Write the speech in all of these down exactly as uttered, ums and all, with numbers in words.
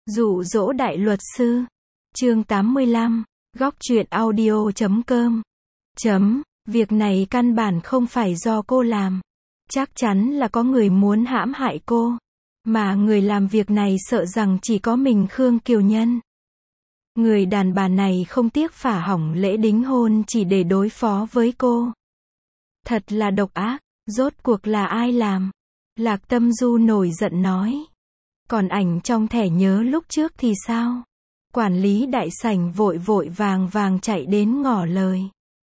Dụ dỗ đại luật sư. Chương tám mươi lăm. Góc truyện audio chấm com. Chấm. Việc này căn bản không phải do cô làm. Chắc chắn là có người muốn hãm hại cô. Mà người làm việc này sợ rằng chỉ có mình Khương Kiều Nhân. Người đàn bà này không tiếc phá hỏng lễ đính hôn chỉ để đối phó với cô. Thật là độc ác, rốt cuộc là ai làm? Lạc Tâm Du nổi giận nói. Còn ảnh trong thẻ nhớ lúc trước thì sao? Quản lý đại sảnh vội vội vàng vàng chạy đến ngỏ lời.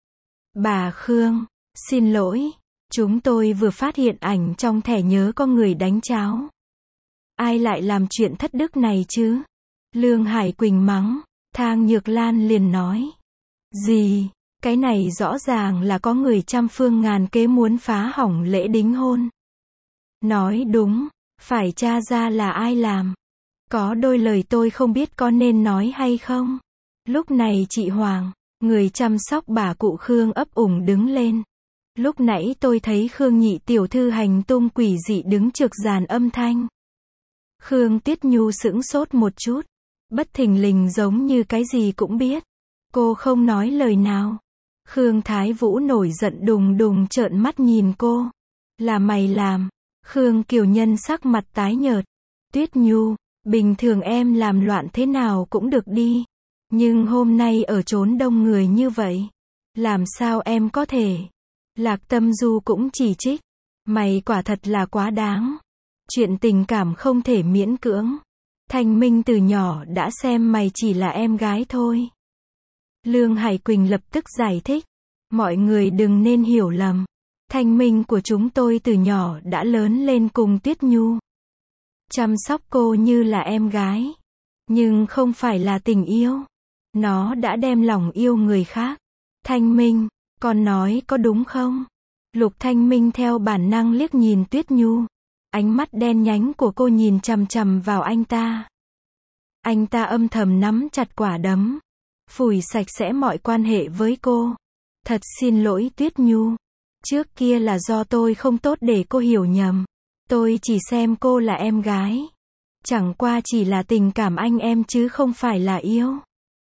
Bà Khương, xin lỗi, chúng tôi vừa phát hiện ảnh trong thẻ nhớ có người đánh cháo. Ai lại làm chuyện thất đức này chứ? Lương Hải Quỳnh mắng, Thang Nhược Lan liền nói. Gì? Cái này rõ ràng là có người trăm phương ngàn kế muốn phá hỏng lễ đính hôn. Nói đúng, phải tra ra là ai làm. Có đôi lời tôi không biết có nên nói hay không. Lúc này chị Hoàng, người chăm sóc bà cụ Khương ấp ủng đứng lên. Lúc nãy tôi thấy Khương nhị tiểu thư hành tung quỷ dị đứng trực dàn âm thanh. Khương Tiết Nhu sững sốt một chút. Bất thình lình giống như cái gì cũng biết. Cô không nói lời nào. Khương Thái Vũ nổi giận đùng đùng trợn mắt nhìn cô. Là mày làm. Khương Kiều Nhân sắc mặt tái nhợt. Tuyết Nhu, bình thường em làm loạn thế nào cũng được đi. Nhưng hôm nay ở chốn đông người như vậy. Làm sao em có thể? Lạc Tâm Du cũng chỉ trích. Mày quả thật là quá đáng. Chuyện tình cảm không thể miễn cưỡng. Thanh Minh từ nhỏ đã xem mày chỉ là em gái thôi. Lương Hải Quỳnh lập tức giải thích. Mọi người đừng nên hiểu lầm. Thanh Minh của chúng tôi từ nhỏ đã lớn lên cùng Tuyết Nhu. Chăm sóc cô như là em gái. Nhưng không phải là tình yêu. Nó đã đem lòng yêu người khác. Thanh Minh, con nói có đúng không? Lục Thanh Minh theo bản năng liếc nhìn Tuyết Nhu. Ánh mắt đen nhánh của cô nhìn chằm chằm vào anh ta. Anh ta âm thầm nắm chặt quả đấm. Phủi sạch sẽ mọi quan hệ với cô. Thật xin lỗi Tuyết Nhu. Trước kia là do tôi không tốt để cô hiểu nhầm. Tôi chỉ xem cô là em gái. Chẳng qua chỉ là tình cảm anh em chứ không phải là yêu.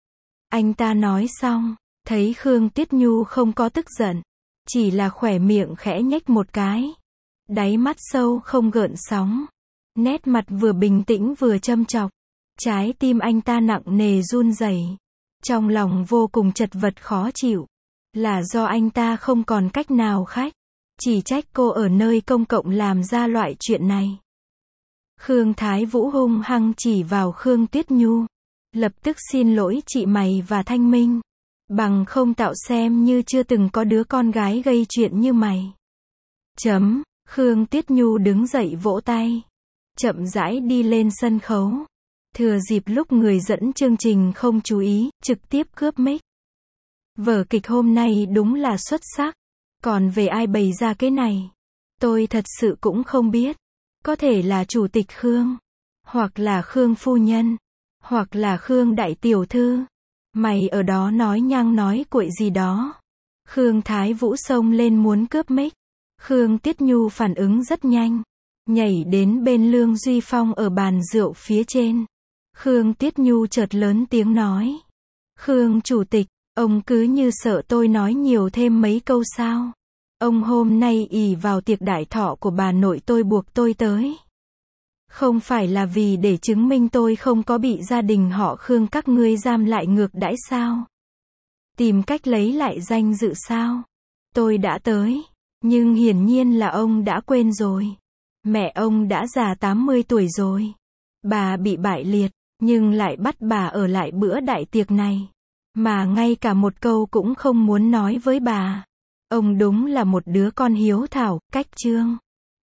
Anh ta nói xong, thấy Khương Tiết Nhu không có tức giận. Chỉ là khỏe miệng khẽ nhếch một cái. Đáy mắt sâu không gợn sóng. Nét mặt vừa bình tĩnh vừa châm chọc. Trái tim anh ta nặng nề run rẩy. Trong lòng vô cùng chật vật khó chịu. Là do anh ta không còn cách nào khác. Chỉ trách cô ở nơi công cộng làm ra loại chuyện này. Khương Thái Vũ hung hăng chỉ vào Khương Tuyết Nhu. Lập tức xin lỗi chị mày và Thanh Minh. Bằng không tạo xem như chưa từng có đứa con gái gây chuyện như mày. Chấm. Khương Tuyết Nhu đứng dậy vỗ tay. Chậm rãi đi lên sân khấu. Thừa dịp lúc người dẫn chương trình không chú ý, trực tiếp cướp mic. Vở kịch hôm nay đúng là xuất sắc. Còn về ai bày ra cái này, tôi thật sự cũng không biết. Có thể là chủ tịch Khương, hoặc là Khương phu nhân, hoặc là Khương đại tiểu thư. Mày ở đó nói nhăng nói cuội gì đó. Khương Thái Vũ xông lên muốn cướp mic. Khương Tiết Nhu phản ứng rất nhanh. Nhảy đến bên Lương Duy Phong ở bàn rượu phía trên. Khương Tiết Nhu chợt lớn tiếng nói. Khương chủ tịch, ông cứ như sợ tôi nói nhiều thêm mấy câu sao. Ông hôm nay ỷ vào tiệc đại thọ của bà nội tôi buộc tôi tới. Không phải là vì để chứng minh tôi không có bị gia đình họ Khương các ngươi giam lại ngược đãi sao? Tìm cách lấy lại danh dự sao? Tôi đã tới. Nhưng hiển nhiên là ông đã quên rồi. Mẹ ông đã già tám mươi tuổi rồi. Bà bị bại liệt, nhưng lại bắt bà ở lại bữa đại tiệc này. Mà ngay cả một câu cũng không muốn nói với bà. Ông đúng là một đứa con hiếu thảo, cách trương.